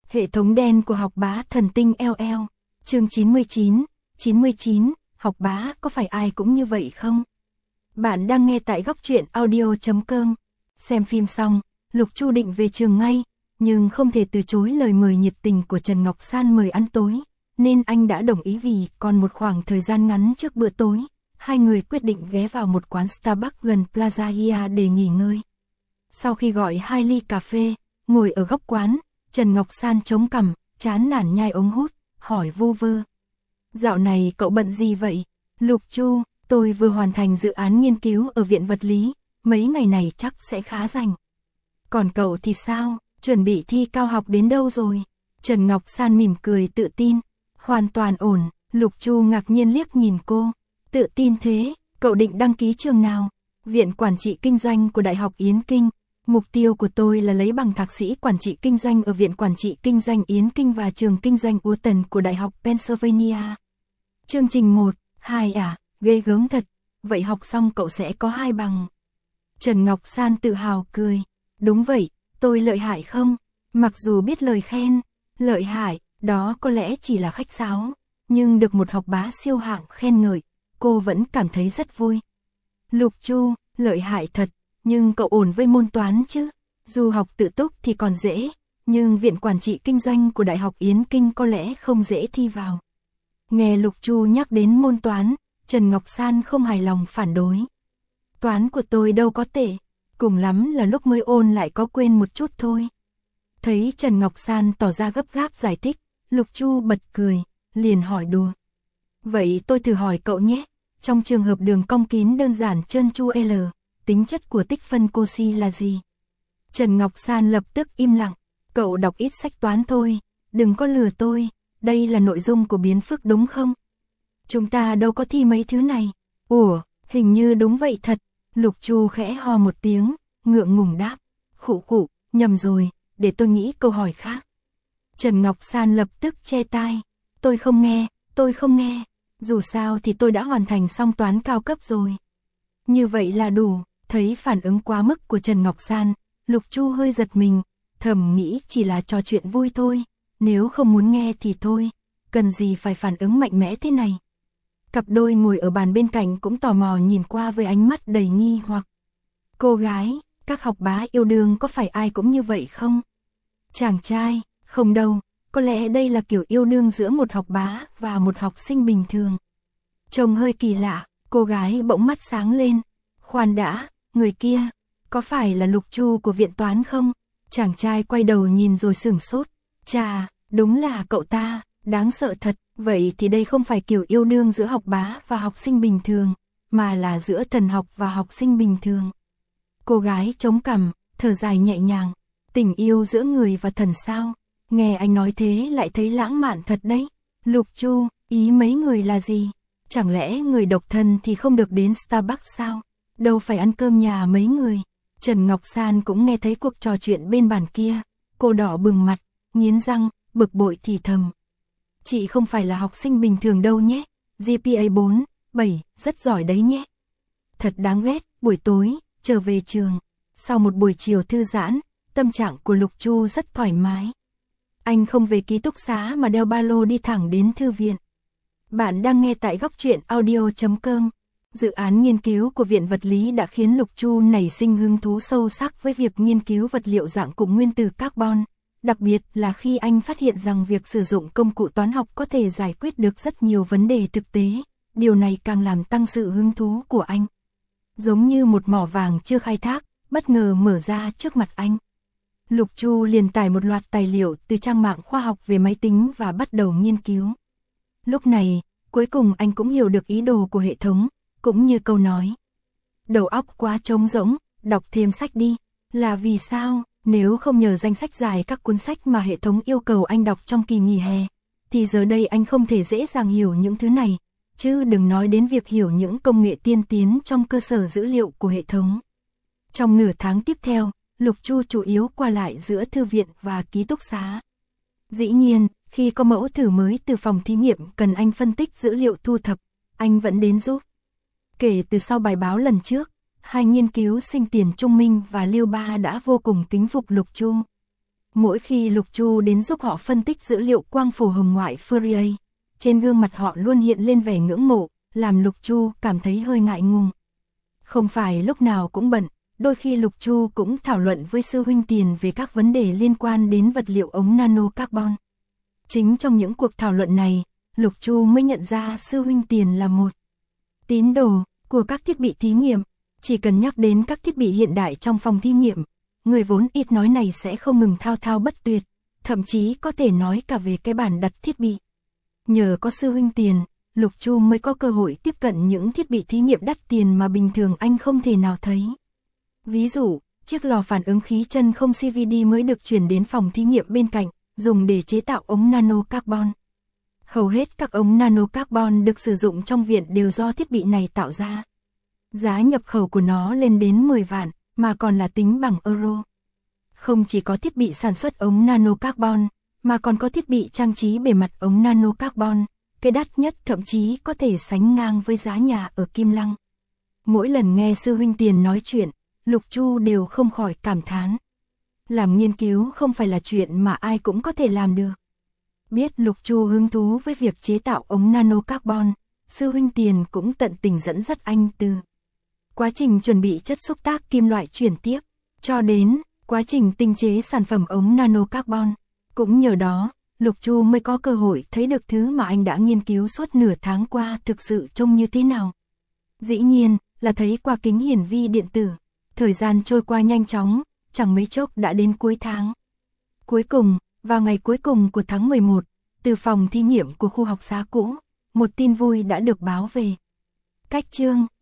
Hệ thống đen của học bá thần tinh LL. Chương 99, học bá có phải ai cũng như vậy không? Bạn đang nghe tại góc truyện audio.com. Xem phim xong, Lục Chu định về trường ngay, nhưng không thể từ chối lời mời nhiệt tình của Trần Ngọc San mời ăn tối, nên anh đã đồng ý vì còn một khoảng thời gian ngắn trước bữa tối, hai người quyết định ghé vào một quán Starbucks gần Plaza Hia để nghỉ ngơi. Sau khi gọi 2 ly cà phê, ngồi ở góc quán, Trần Ngọc San chống cằm, chán nản nhai ống hút, hỏi vu vơ. Dạo này cậu bận gì vậy? Lục Chu, tôi vừa hoàn thành dự án nghiên cứu ở Viện Vật lý, mấy ngày này chắc sẽ khá rảnh. Còn cậu thì sao, chuẩn bị thi cao học đến đâu rồi? Trần Ngọc San mỉm cười tự tin, hoàn toàn ổn. Lục Chu ngạc nhiên liếc nhìn cô, tự tin thế, cậu định đăng ký trường nào? Viện Quản trị Kinh doanh của Đại học Yến Kinh. Mục tiêu của tôi là lấy bằng thạc sĩ quản trị kinh doanh ở Viện Quản trị Kinh doanh Yến Kinh và trường kinh doanh Wharton của Đại học Pennsylvania. Chương trình 1, 2 à, ghê gớm thật, vậy học xong cậu sẽ có 2 bằng. Trần Ngọc San tự hào cười, đúng vậy, tôi lợi hại không? Mặc dù biết lời khen, lợi hại, đó có lẽ chỉ là khách sáo, nhưng được một học bá siêu hạng khen ngợi, cô vẫn cảm thấy rất vui. Lục Chu, lợi hại thật. Nhưng cậu ổn với môn toán chứ? Dù học tự túc thì còn dễ, nhưng Viện Quản trị Kinh doanh của Đại học Yến Kinh có lẽ không dễ thi vào. Nghe Lục Chu nhắc đến môn toán, Trần Ngọc San không hài lòng phản đối. Toán của tôi đâu có tệ, cùng lắm là lúc mới ôn lại có quên một chút thôi. Thấy Trần Ngọc San tỏ ra gấp gáp giải thích, Lục Chu bật cười, liền hỏi đùa. Vậy tôi thử hỏi cậu nhé, trong trường hợp đường cong kín đơn giản trơn tru L, tính chất của tích phân Cauchy là gì? Trần Ngọc San lập tức im lặng, cậu đọc ít sách toán thôi, đừng có lừa tôi, đây là nội dung của biến phức đúng không? Chúng ta đâu có thi mấy thứ này. Ủa, hình như đúng vậy thật. Lục Chu khẽ ho một tiếng, ngượng ngùng đáp, khụ khụ, nhầm rồi, để tôi nghĩ câu hỏi khác. Trần Ngọc San lập tức che tai, tôi không nghe, dù sao thì tôi đã hoàn thành xong toán cao cấp rồi. Như vậy là đủ. Thấy phản ứng quá mức của Trần Ngọc San, Lục Chu hơi giật mình, thầm nghĩ chỉ là trò chuyện vui thôi, nếu không muốn nghe thì thôi, cần gì phải phản ứng mạnh mẽ thế này. Cặp đôi ngồi ở bàn bên cạnh cũng tò mò nhìn qua với ánh mắt đầy nghi hoặc. Cô gái, các học bá yêu đương có phải ai cũng như vậy không? Chàng trai, không đâu, có lẽ đây là kiểu yêu đương giữa một học bá và một học sinh bình thường. Trông hơi kỳ lạ, cô gái bỗng mắt sáng lên, khoan đã. Người kia, có phải là Lục Chu của Viện Toán không? Chàng trai quay đầu nhìn rồi sửng sốt. Chà, đúng là cậu ta, đáng sợ thật. Vậy thì đây không phải kiểu yêu đương giữa học bá và học sinh bình thường, mà là giữa thần học và học sinh bình thường. Cô gái chống cằm, thở dài nhẹ nhàng. Tình yêu giữa người và thần sao? Nghe anh nói thế lại thấy lãng mạn thật đấy. Lục Chu, ý mấy người là gì? Chẳng lẽ người độc thân thì không được đến Starbucks sao? Đâu phải ăn cơm nhà mấy người. Trần Ngọc San cũng nghe thấy cuộc trò chuyện bên bàn kia. Cô đỏ bừng mặt, nghiến răng, bực bội thì thầm. Chị không phải là học sinh bình thường đâu nhé. GPA 4, 7, rất giỏi đấy nhé. Thật đáng ghét, buổi tối, trở về trường. Sau một buổi chiều thư giãn, tâm trạng của Lục Chu rất thoải mái. Anh không về ký túc xá mà đeo ba lô đi thẳng đến thư viện. Bạn đang nghe tại góc truyện audio.com. Dự án nghiên cứu của Viện Vật lý đã khiến Lục Chu nảy sinh hứng thú sâu sắc với việc nghiên cứu vật liệu dạng cụm nguyên tử carbon, đặc biệt là khi anh phát hiện rằng việc sử dụng công cụ toán học có thể giải quyết được rất nhiều vấn đề thực tế, điều này càng làm tăng sự hứng thú của anh. Giống như một mỏ vàng chưa khai thác, bất ngờ mở ra trước mặt anh. Lục Chu liền tải một loạt tài liệu từ trang mạng khoa học về máy tính và bắt đầu nghiên cứu. Lúc này, cuối cùng anh cũng hiểu được ý đồ của hệ thống. Cũng như câu nói, đầu óc quá trống rỗng, đọc thêm sách đi, là vì sao? Nếu không nhờ danh sách dài các cuốn sách mà hệ thống yêu cầu anh đọc trong kỳ nghỉ hè, thì giờ đây anh không thể dễ dàng hiểu những thứ này, chứ đừng nói đến việc hiểu những công nghệ tiên tiến trong cơ sở dữ liệu của hệ thống. Trong nửa tháng tiếp theo, Lục Chu chủ yếu qua lại giữa thư viện và ký túc xá. Dĩ nhiên, khi có mẫu thử mới từ phòng thí nghiệm cần anh phân tích dữ liệu thu thập, anh vẫn đến giúp. Kể từ sau bài báo lần trước, hai nghiên cứu sinh Tiền Trung Minh và Lưu Ba đã vô cùng kính phục Lục Chu. Mỗi khi Lục Chu đến giúp họ phân tích dữ liệu quang phổ hồng ngoại Fourier, trên gương mặt họ luôn hiện lên vẻ ngưỡng mộ, làm Lục Chu cảm thấy hơi ngại ngùng. Không phải lúc nào cũng bận, đôi khi Lục Chu cũng thảo luận với sư huynh Tiền về các vấn đề liên quan đến vật liệu ống nano carbon. Chính trong những cuộc thảo luận này, Lục Chu mới nhận ra sư huynh Tiền là một tín đồ của các thiết bị thí nghiệm. Chỉ cần nhắc đến các thiết bị hiện đại trong phòng thí nghiệm, người vốn ít nói này sẽ không ngừng thao thao bất tuyệt, thậm chí có thể nói cả về cái bản đặt thiết bị. Nhờ có sư huynh Tiền, Lục Chu mới có cơ hội tiếp cận những thiết bị thí nghiệm đắt tiền mà bình thường anh không thể nào thấy. Ví dụ, chiếc lò phản ứng khí chân không CVD mới được chuyển đến phòng thí nghiệm bên cạnh, dùng để chế tạo ống nano carbon. Hầu hết các ống nano carbon được sử dụng trong viện đều do thiết bị này tạo ra. Giá nhập khẩu của nó lên đến 10 vạn, mà còn là tính bằng euro. Không chỉ có thiết bị sản xuất ống nano carbon, mà còn có thiết bị trang trí bề mặt ống nano carbon, cái đắt nhất thậm chí có thể sánh ngang với giá nhà ở Kim Lăng. Mỗi lần nghe sư huynh Tiền nói chuyện, Lục Chu đều không khỏi cảm thán. Làm nghiên cứu không phải là chuyện mà ai cũng có thể làm được. Biết Lục Chu hứng thú với việc chế tạo ống nano carbon, sư huynh Tiền cũng tận tình dẫn dắt anh từ quá trình chuẩn bị chất xúc tác kim loại chuyển tiếp, cho đến quá trình tinh chế sản phẩm ống nano carbon. Cũng nhờ đó, Lục Chu mới có cơ hội thấy được thứ mà anh đã nghiên cứu suốt nửa tháng qua thực sự trông như thế nào. Dĩ nhiên là thấy qua kính hiển vi điện tử. Thời gian trôi qua nhanh chóng, chẳng mấy chốc đã đến cuối tháng. Cuối cùng, vào ngày cuối cùng của tháng 11, từ phòng thí nghiệm của khu học xá cũ, một tin vui đã được báo về. Cách chương